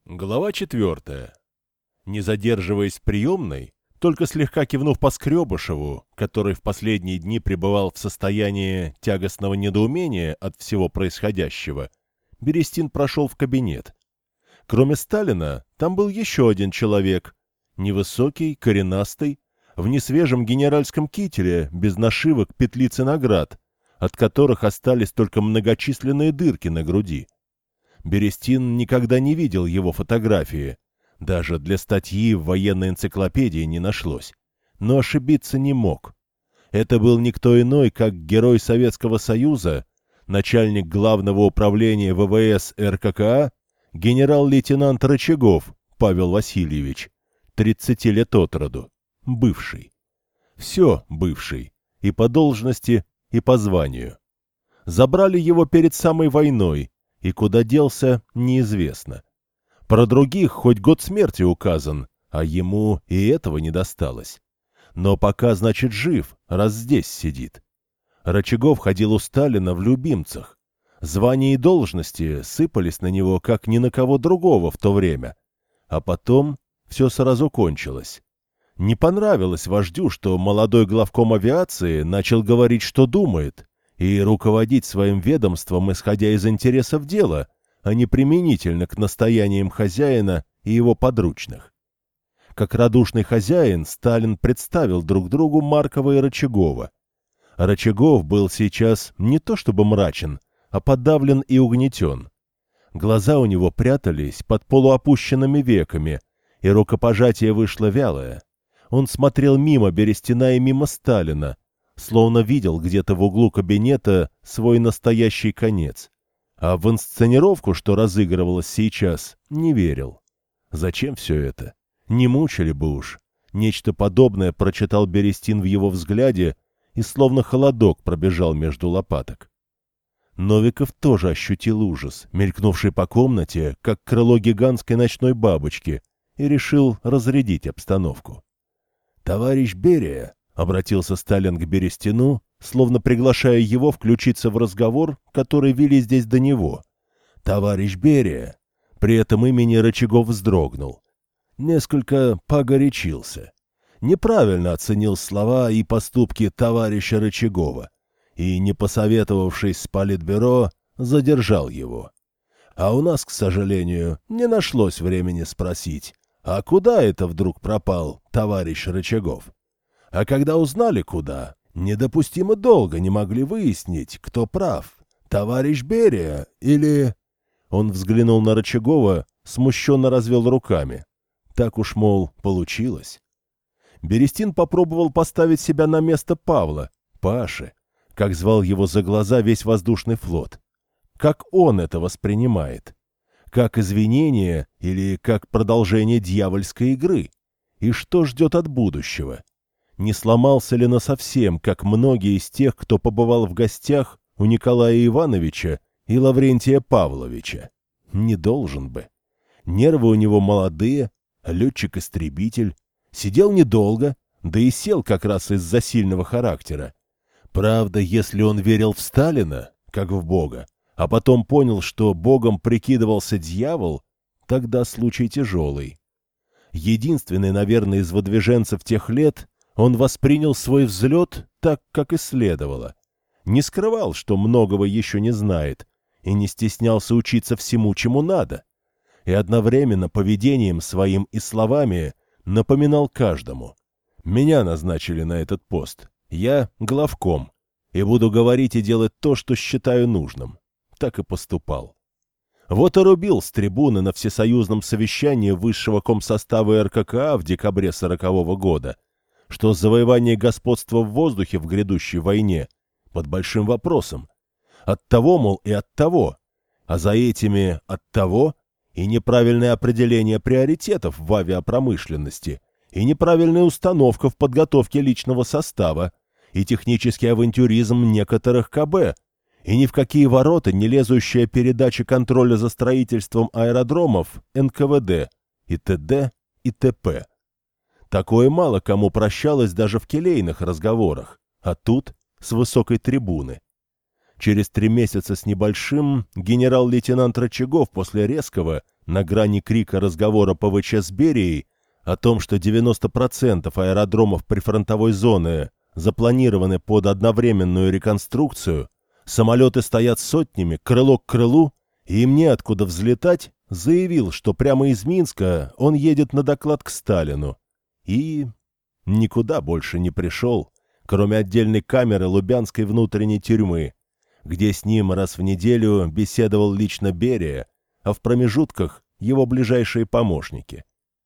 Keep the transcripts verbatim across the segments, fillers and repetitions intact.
Глава четвертая. Не задерживаясь в приемной, только слегка кивнув Поскребышеву, который в последние дни пребывал в состоянии тягостного недоумения от всего происходящего, Берестин прошел в кабинет. Кроме Сталина, там был еще один человек, невысокий, коренастый, в несвежем генеральском кителе, без нашивок петлиц и наград, от которых остались только многочисленные дырки на груди. Берестин никогда не видел его фотографии. Даже для статьи в военной энциклопедии не нашлось. Но ошибиться не мог. Это был никто иной, как герой Советского Союза, начальник главного управления ВВС РККА, генерал-лейтенант Рычагов Павел Васильевич, тридцати лет от роду, бывший. Все бывший, и по должности, и по званию. Забрали его перед самой войной, и куда делся, неизвестно. Про других хоть год смерти указан, а ему и этого не досталось. Но пока, значит, жив, раз здесь сидит. Рычагов ходил у Сталина в любимцах. Звания и должности сыпались на него, как ни на кого другого в то время. А потом все сразу кончилось. Не понравилось вождю, что молодой главком авиации начал говорить, что думает, и руководить своим ведомством, исходя из интересов дела, а не применительно к настояниям хозяина и его подручных. Как радушный хозяин, Сталин представил друг другу Маркова и Рычагова. Рычагов был сейчас не то чтобы мрачен, а подавлен и угнетен. Глаза у него прятались под полуопущенными веками, и рукопожатие вышло вялое. Он смотрел мимо Берестина и мимо Сталина, словно видел где-то в углу кабинета свой настоящий конец. А в инсценировку, что разыгрывалось сейчас, не верил. Зачем все это? Не мучили бы уж. Нечто подобное прочитал Берестин в его взгляде, и словно холодок пробежал между лопаток. Новиков тоже ощутил ужас, мелькнувший по комнате, как крыло гигантской ночной бабочки, и решил разрядить обстановку. «Товарищ Берия», — обратился Сталин к Берестину, словно приглашая его включиться в разговор, который вели здесь до него. «Товарищ Берия». При этом имени Рычагов вздрогнул. Несколько погорячился. Неправильно оценил слова и поступки товарища Рычагова и, не посоветовавшись с политбюро, задержал его. А у нас, к сожалению, не нашлось времени спросить, а куда это вдруг пропал товарищ Рычагов? А когда узнали, куда, недопустимо долго не могли выяснить, кто прав, товарищ Берия или... Он взглянул на Рычагова, смущенно развел руками. Так уж, мол, получилось. Берестин попробовал поставить себя на место Павла, Паши, как звал его за глаза весь воздушный флот. Как он это воспринимает? Как извинение или как продолжение дьявольской игры? И что ждет от будущего? Не сломался ли насовсем, как многие из тех, кто побывал в гостях у Николая Ивановича и Лаврентия Павловича? Не должен бы. Нервы у него молодые, летчик-истребитель. Сидел недолго, да и сел как раз из-за сильного характера. Правда, если он верил в Сталина, как в Бога, а потом понял, что Богом прикидывался дьявол, тогда случай тяжелый. Единственный, наверное, из выдвиженцев тех лет, он воспринял свой взлет так, как и следовало. Не скрывал, что многого еще не знает, и не стеснялся учиться всему, чему надо. И одновременно поведением своим и словами напоминал каждому. Меня назначили на этот пост. Я главком, и буду говорить и делать то, что считаю нужным. Так и поступал. Вот и рубил с трибуны на всесоюзном совещании высшего комсостава РККА в декабре сорокового года, что завоевание господства в воздухе в грядущей войне под большим вопросом. Оттого, мол, и оттого. А за этими оттого и неправильное определение приоритетов в авиапромышленности, и неправильная установка в подготовке личного состава, и технический авантюризм некоторых КБ, и ни в какие ворота не лезущая передача контроля за строительством аэродромов эн ка вэ дэ и т.д. и т.п. Такое мало кому прощалось даже в келейных разговорах, а тут с высокой трибуны. Через три месяца с небольшим генерал-лейтенант Рычагов после резкого, на грани крика разговора ПВЧ с Берией о том, что девяносто процентов аэродромов прифронтовой зоны запланированы под одновременную реконструкцию, самолеты стоят сотнями, крыло к крылу, и им неоткуда взлетать, заявил, что прямо из Минска он едет на доклад к Сталину. И никуда больше не пришел, кроме отдельной камеры Лубянской внутренней тюрьмы, где с ним раз в неделю беседовал лично Берия, а в промежутках его ближайшие помощники.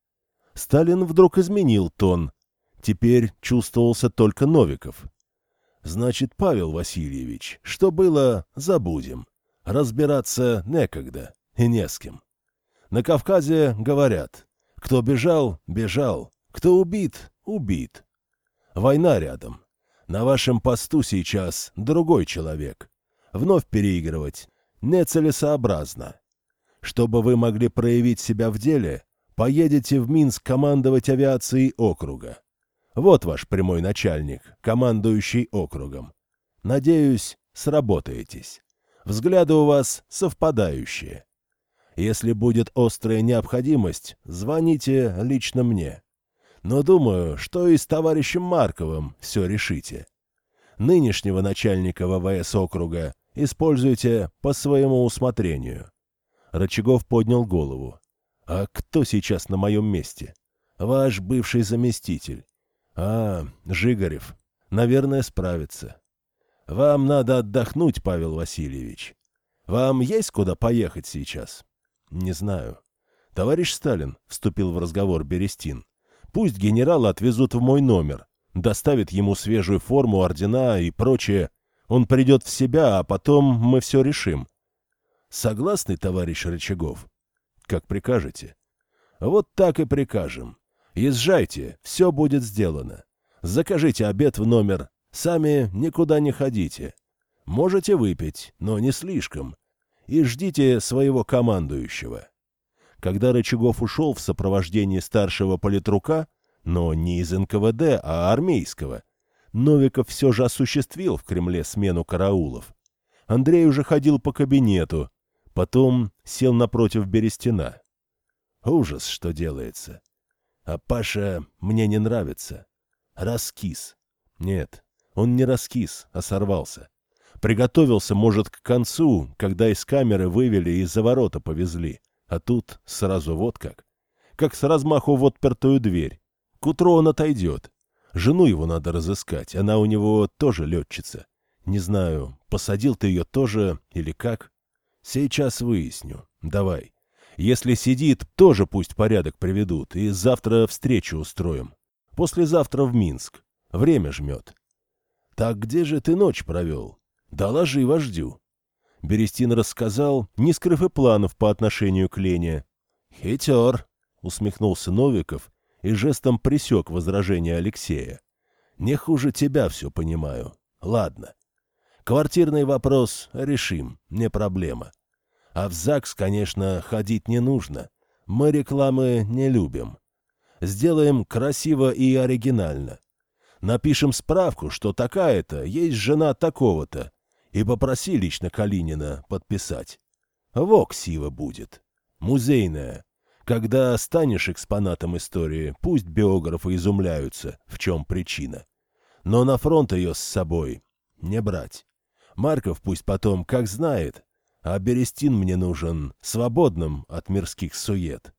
Сталин вдруг изменил тон. Теперь чувствовался только Новиков. «Значит, Павел Васильевич, что было, забудем. Разбираться некогда и не с кем. На Кавказе говорят, кто бежал — бежал, кто убит — убит. Война рядом. На вашем посту сейчас другой человек. Вновь переигрывать нецелесообразно. Чтобы вы могли проявить себя в деле, поедете в Минск командовать авиацией округа. Вот ваш прямой начальник, командующий округом. Надеюсь, сработаетесь. Взгляды у вас совпадающие. Если будет острая необходимость, звоните лично мне. Но думаю, что и с товарищем Марковым все решите. Нынешнего начальника ВВС округа используйте по своему усмотрению». Рычагов поднял голову. «А кто сейчас на моем месте?» «Ваш бывший заместитель». «А, Жигарев. Наверное, справится». «Вам надо отдохнуть, Павел Васильевич. Вам есть куда поехать сейчас?» «Не знаю». «Товарищ Сталин», — вступил в разговор Берестин, — «пусть генерала отвезут в мой номер, доставят ему свежую форму, ордена и прочее. Он придет в себя, а потом мы все решим». «Согласны, товарищ Рычагов?» «Как прикажете». «Вот так и прикажем. Езжайте, все будет сделано. Закажите обед в номер, сами никуда не ходите. Можете выпить, но не слишком. И ждите своего командующего». Когда Рычагов ушел в сопровождении старшего политрука, но не из эн ка вэ дэ, а армейского, Новиков все же осуществил в Кремле смену караулов. Андрей уже ходил по кабинету, потом сел напротив Берестина. Ужас, что делается. А Паша мне не нравится. Раскис. Нет, он не раскис, а сорвался. Приготовился, может, к концу, когда из камеры вывели и за ворота повезли. А тут сразу вот как. Как с размаху в отпертую дверь. К утру он отойдет. Жену его надо разыскать, она у него тоже летчица. Не знаю, посадил ты ее тоже или как? Сейчас выясню. Давай. Если сидит, тоже пусть порядок приведут, и завтра встречу устроим. Послезавтра в Минск. Время жмет. Так где же ты ночь провел? Доложи вождю. Берестин рассказал, не скрыв и планов по отношению к Лене. «Хитер», — усмехнулся Новиков и жестом пресек возражение Алексея. «Не хуже тебя все понимаю. Ладно. Квартирный вопрос решим, не проблема. А в ЗАГС, конечно, ходить не нужно. Мы рекламы не любим. Сделаем красиво и оригинально. Напишем справку, что такая-то есть жена такого-то, и попроси лично Калинина подписать. Во ксива будет. Музейная. Когда станешь экспонатом истории, пусть биографы изумляются, в чем причина. Но на фронт ее с собой не брать. Марков пусть потом как знает, а Берестин мне нужен свободным от мирских сует.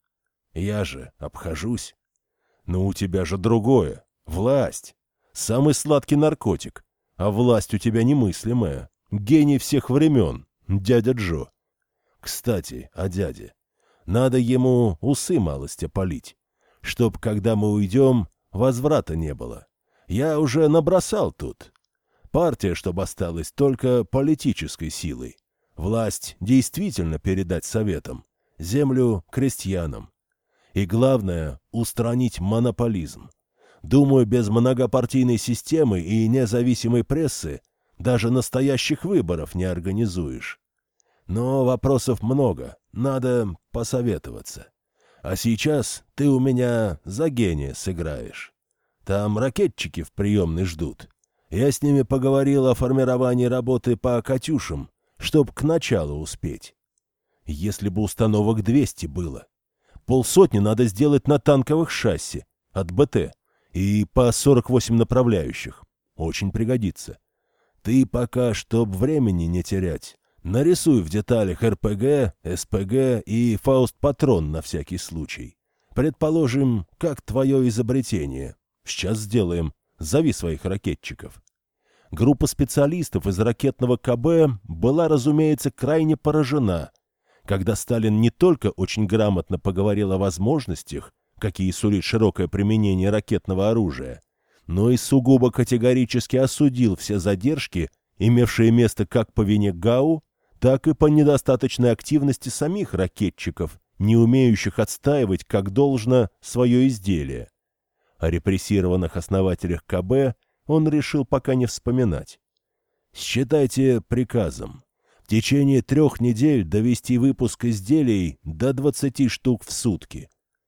Я же обхожусь. Но у тебя же другое. Власть. Самый сладкий наркотик. А власть у тебя немыслимая. Гений всех времен. Дядя Джо. Кстати, о дяде. Надо ему усы малость опалить. Чтоб, когда мы уйдем, возврата не было. Я уже набросал тут. Партия, чтобы осталась только политической силой. Власть действительно передать советам. Землю крестьянам. И главное — устранить монополизм. Думаю, без многопартийной системы и независимой прессы даже настоящих выборов не организуешь. Но вопросов много, надо посоветоваться. А сейчас ты у меня за гения сыграешь. Там ракетчики в приемной ждут. Я с ними поговорил о формировании работы по «Катюшам», чтоб к началу успеть. Если бы установок двести было. Полсотни надо сделать на танковых шасси от БТ и по сорок восемь направляющих. Очень пригодится. Ты пока, чтоб времени не терять, нарисуй в деталях РПГ, СПГ и фауст-патрон на всякий случай. Предположим, как твое изобретение. Сейчас сделаем. Зови своих ракетчиков. Группа специалистов из ракетного КБ была, разумеется, крайне поражена, когда Сталин не только очень грамотно поговорил о возможностях, какие сулит широкое применение ракетного оружия, но и сугубо категорически осудил все задержки, имевшие место как по вине ГАУ, так и по недостаточной активности самих ракетчиков, не умеющих отстаивать как должно свое изделие. О репрессированных основателях КБ он решил пока не вспоминать. Считайте приказом. В течение трех недель довести выпуск изделий до двадцати штук в сутки.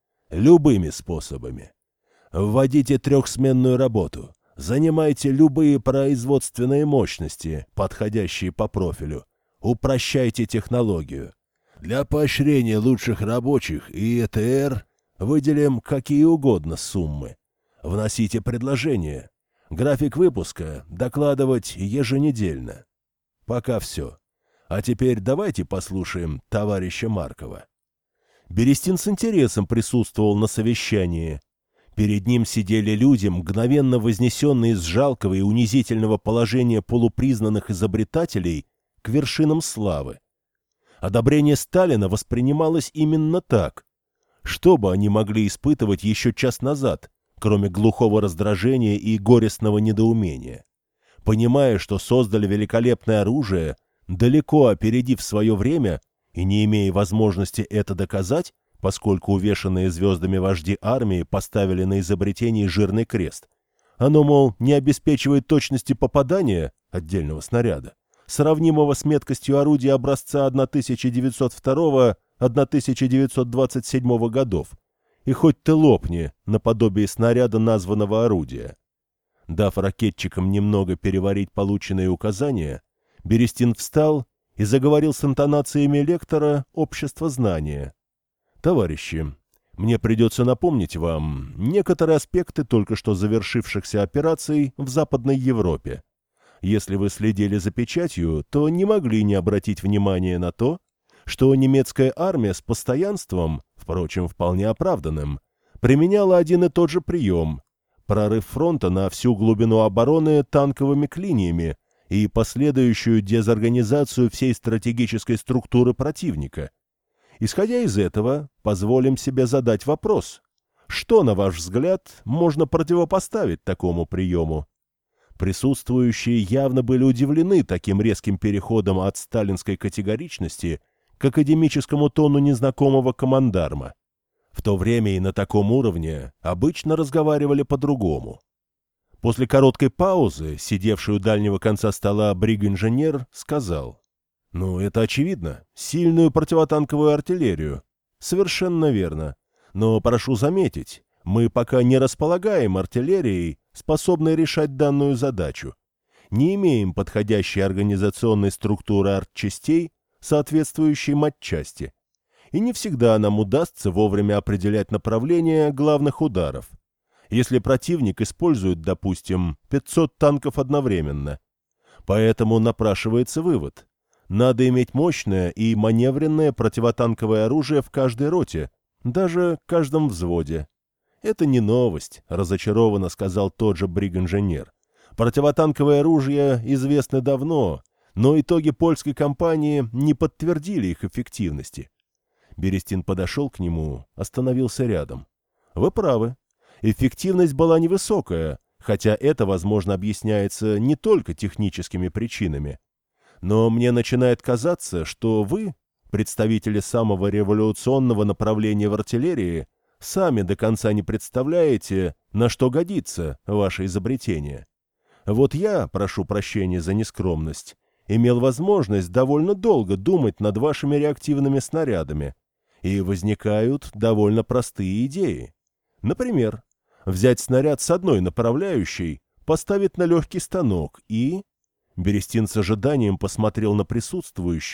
Любыми способами. Вводите трехсменную работу. Занимайте любые производственные мощности, подходящие по профилю. Упрощайте технологию. Для поощрения лучших рабочих и ЭТР выделим какие угодно суммы. Вносите предложения. График выпуска докладывать еженедельно. Пока все. А теперь давайте послушаем товарища Маркова. Берестин с интересом присутствовал на совещании. Перед ним сидели люди, мгновенно вознесенные из жалкого и унизительного положения полупризнанных изобретателей к вершинам славы. Одобрение Сталина воспринималось именно так. Что бы они могли испытывать еще час назад, кроме глухого раздражения и горестного недоумения? Понимая, что создали великолепное оружие, далеко опередив свое время и не имея возможности это доказать, поскольку увешанные звездами вожди армии поставили на изобретении жирный крест, оно, мол, не обеспечивает точности попадания отдельного снаряда, сравнимого с меткостью орудия образца тысяча девятьсот второго — тысяча девятьсот двадцать седьмого годов, и хоть ты лопни наподобие снаряда названного орудия. Дав ракетчикам немного переварить полученные указания, Берестин встал и заговорил с интонациями лектора общества знания. «Товарищи, мне придется напомнить вам некоторые аспекты только что завершившихся операций в Западной Европе. Если вы следили за печатью, то не могли не обратить внимания на то, что немецкая армия с постоянством, впрочем, вполне оправданным, применяла один и тот же прием – прорыв фронта на всю глубину обороны танковыми клиниями и последующую дезорганизацию всей стратегической структуры противника. Исходя из этого, позволим себе задать вопрос: что, на ваш взгляд, можно противопоставить такому приему? Присутствующие явно были удивлены таким резким переходом от сталинской категоричности к академическому тону незнакомого командарма. В то время и на таком уровне обычно разговаривали по-другому. После короткой паузы, сидевший у дальнего конца стола бриг-инженер сказал: «Ну, это очевидно. Сильную противотанковую артиллерию. Совершенно верно. Но прошу заметить, мы пока не располагаем артиллерией, способной решать данную задачу. Не имеем подходящей организационной структуры артчастей, соответствующей матчасти. И не всегда нам удастся вовремя определять направление главных ударов. Если противник использует, допустим, пятьсот танков одновременно. Поэтому напрашивается вывод. Надо иметь мощное и маневренное противотанковое оружие в каждой роте, даже в каждом взводе. Это не новость, разочарованно сказал тот же бриг-инженер. Противотанковые оружия известны давно, но итоги польской кампании не подтвердили их эффективности. Берестин подошел к нему, остановился рядом. Вы правы. Эффективность была невысокая, хотя это, возможно, объясняется не только техническими причинами. Но мне начинает казаться, что вы, представители самого революционного направления в артиллерии, сами до конца не представляете, на что годится ваше изобретение. Вот я, прошу прощения за нескромность, имел возможность довольно долго думать над вашими реактивными снарядами, и возникают довольно простые идеи. Например, взять снаряд с одной направляющей, поставить на легкий станок и... Берестин с ожиданием посмотрел на присутствующих,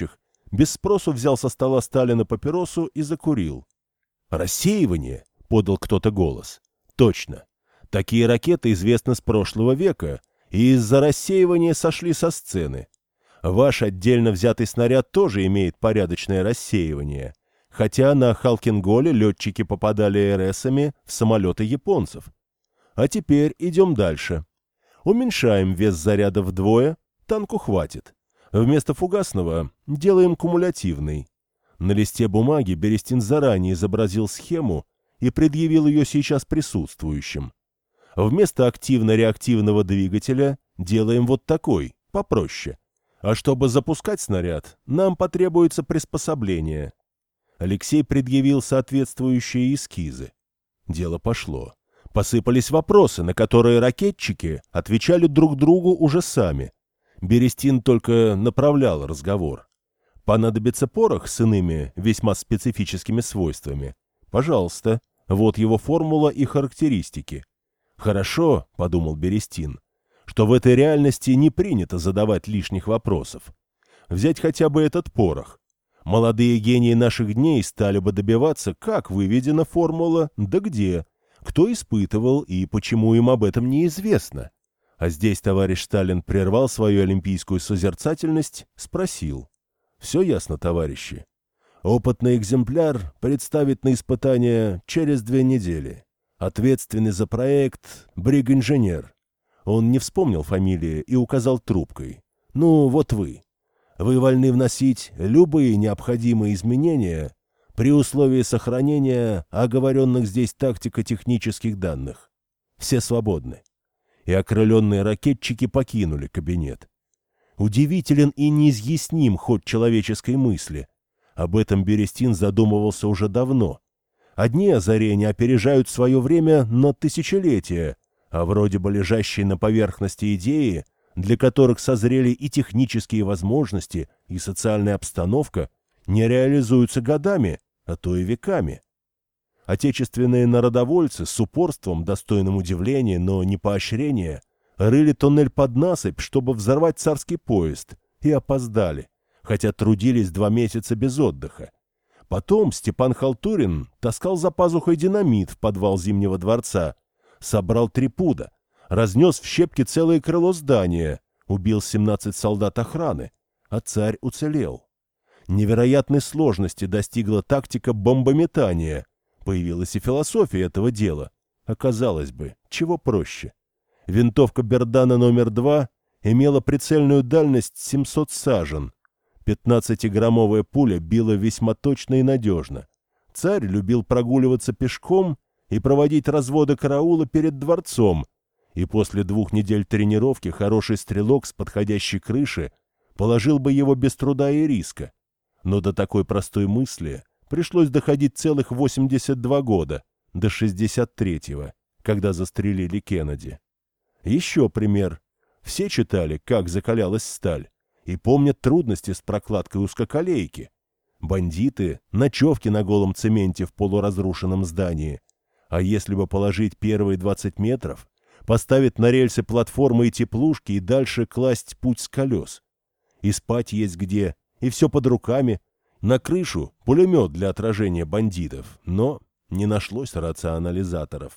Без спросу взял со стола Сталина папиросу и закурил. «Рассеивание?» — подал кто-то голос. «Точно. Такие ракеты известны с прошлого века, и из-за рассеивания сошли со сцены. Ваш отдельно взятый снаряд тоже имеет порядочное рассеивание, хотя на Халкинголе летчики попадали эр-эсами в самолеты японцев. А теперь идем дальше. Уменьшаем вес заряда вдвое, танку хватит. Вместо фугасного делаем кумулятивный». На листе бумаги Берестин заранее изобразил схему и предъявил ее сейчас присутствующим. Вместо активно-реактивного двигателя делаем вот такой, попроще. А чтобы запускать снаряд, нам потребуется приспособление. Алексей предъявил соответствующие эскизы. Дело пошло. Посыпались вопросы, на которые ракетчики отвечали друг другу уже сами. Берестин только направлял разговор. Понадобится порох с иными, весьма специфическими свойствами? Пожалуйста, вот его формула и характеристики. «Хорошо», — подумал Берестин, — «что в этой реальности не принято задавать лишних вопросов. Взять хотя бы этот порох. Молодые гении наших дней стали бы добиваться, как выведена формула, да где, кто испытывал и почему им об этом неизвестно». А здесь товарищ Сталин прервал свою олимпийскую созерцательность, спросил. «Все ясно, товарищи? Опытный экземпляр представит на испытание через две недели. Ответственный за проект — бриг-инженер». Он не вспомнил фамилии и указал трубкой. «Ну, вот вы. Вы вольны вносить любые необходимые изменения при условии сохранения оговоренных здесь тактико-технических данных. Все свободны». И окрыленные ракетчики покинули кабинет. Удивителен и неизъясним ход человеческой мысли. Об этом Берестин задумывался уже давно. Одни озарения опережают свое время на тысячелетия, а вроде бы лежащие на поверхности идеи, для которых созрели и технические возможности, и социальная обстановка, не реализуются годами, а то и веками. Отечественные народовольцы с упорством, достойным удивления, но не поощрения, рыли туннель под насыпь, чтобы взорвать царский поезд, и опоздали, хотя трудились два месяца без отдыха. Потом Степан Халтурин таскал за пазухой динамит в подвал Зимнего дворца, собрал три пуда, разнес в щепки целое крыло здания, убил семнадцать солдат охраны, а царь уцелел. Невероятной сложности достигла тактика бомбометания, появилась и философия этого дела. Оказалось бы, чего проще. Винтовка Бердана номер два имела прицельную дальность семьсот сажен. пятнадцатиграммовая пуля била весьма точно и надежно. Царь любил прогуливаться пешком и проводить разводы караула перед дворцом, и после двух недель тренировки хороший стрелок с подходящей крыши положил бы его без труда и риска. Но до такой простой мысли пришлось доходить целых восемьдесят два года, до шестьдесят третьего, когда застрелили Кеннеди. Еще пример. Все читали, как закалялась сталь, и помнят трудности с прокладкой узкоколейки. Бандиты, ночевки на голом цементе в полуразрушенном здании. А если бы положить первые двадцать метров, поставить на рельсы платформы и теплушки и дальше класть путь с колес? И спать есть где, и все под руками. На крышу пулемет для отражения бандитов, но не нашлось рационализаторов.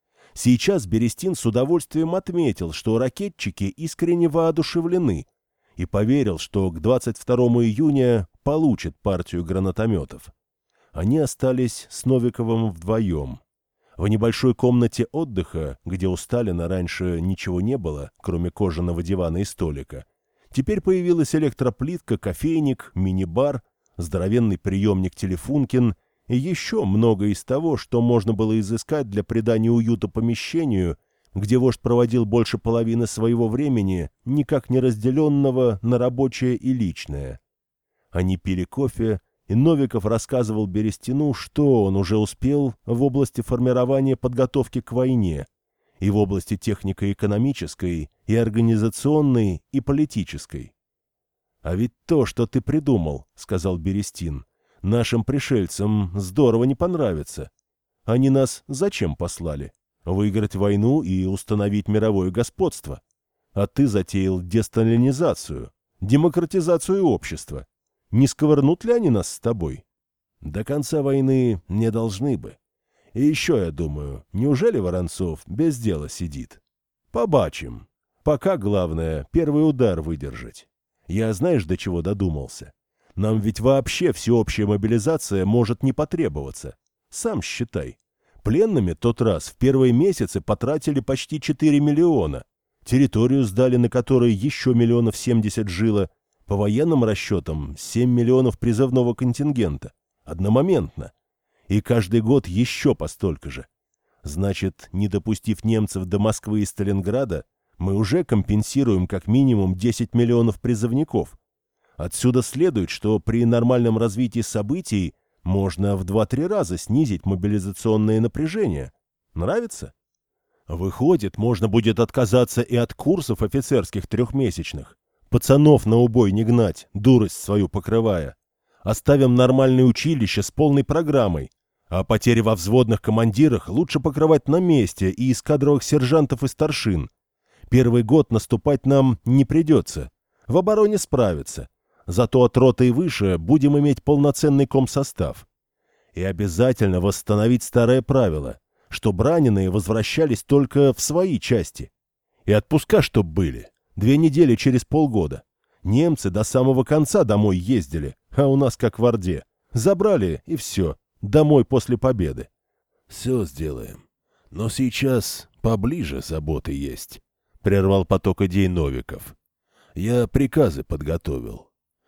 Сейчас Берестин с удовольствием отметил, что ракетчики искренне воодушевлены, и поверил, что к двадцать второму июня получат партию гранатометов. Они остались с Новиковым вдвоем. В небольшой комнате отдыха, где у Сталина раньше ничего не было, кроме кожаного дивана и столика, теперь появилась электроплитка, кофейник, мини-бар, здоровенный приемник Телефункин и еще много из того, что можно было изыскать для придания уюта помещению, где вождь проводил больше половины своего времени, никак не разделенного на рабочее и личное. Они пили кофе, и Новиков рассказывал Берестину, что он уже успел в области формирования подготовки к войне, и в области технико-экономической, и организационной, и политической. «А ведь то, что ты придумал, — сказал Берестин, — нашим пришельцам здорово не понравится. Они нас зачем послали? Выиграть войну и установить мировое господство. А ты затеял десталинизацию, демократизацию общества. Не сковырнут ли они нас с тобой? До конца войны не должны бы. И еще я думаю, неужели Воронцов без дела сидит? Побачим. Пока главное первый удар выдержать. Я знаешь, до чего додумался? Нам ведь вообще всеобщая мобилизация может не потребоваться. Сам считай. Пленными тот раз в первые месяцы потратили почти четыре миллиона. Территорию сдали, на которой еще миллионов семьдесят жило. По военным расчетам семь миллионов призывного контингента. Одномоментно. И каждый год еще по столько же. Значит, не допустив немцев до Москвы и Сталинграда, мы уже компенсируем как минимум десять миллионов призывников. Отсюда следует, что при нормальном развитии событий можно в два-три раза снизить мобилизационное напряжение. Нравится? Выходит, можно будет отказаться и от курсов офицерских трехмесячных. Пацанов на убой не гнать, дурость свою покрывая. Оставим нормальное училище с полной программой. А потери во взводных командирах лучше покрывать на месте и из кадровых сержантов и старшин. Первый год наступать нам не придется. В обороне справиться. Зато от роты и выше будем иметь полноценный комсостав. И обязательно восстановить старое правило, что раненые возвращались только в свои части. И отпуска чтоб были. Две недели через полгода. Немцы до самого конца домой ездили, а у нас как в Орде. Забрали и все. Домой после победы. Все сделаем. Но сейчас поближе заботы есть. Прервал поток идей Новиков. Я приказы подготовил.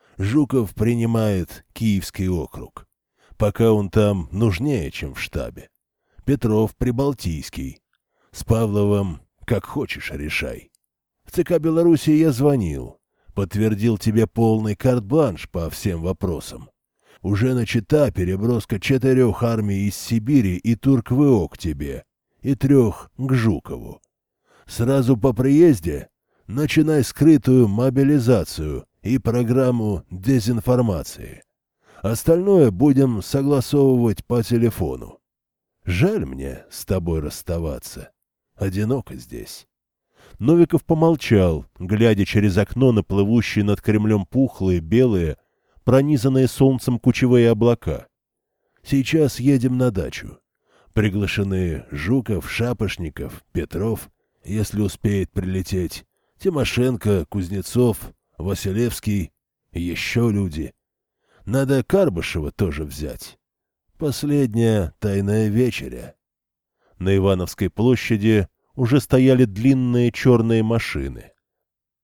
Жуков принимает Киевский округ. Пока он там нужнее, чем в штабе. Петров Прибалтийский. С Павловым как хочешь решай. В ЦК Белоруссии я звонил. Подтвердил тебе полный карт-бланш по всем вопросам. Уже начата переброска четырех армий из Сибири и Турк-ВО к тебе, и трех к Жукову. Сразу по приезде начинай скрытую мобилизацию и программу дезинформации. Остальное будем согласовывать по телефону. Жаль мне с тобой расставаться. Одиноко здесь. Новиков помолчал, глядя через окно на плывущие над Кремлем пухлые, белые, пронизанные солнцем кучевые облака. Сейчас едем на дачу. Приглашены Жуков, Шапошников, Петров, если успеет прилететь, Тимошенко, Кузнецов, Василевский, еще люди. Надо Карбышева тоже взять. Последняя тайная вечеря. На Ивановской площади уже стояли длинные черные машины.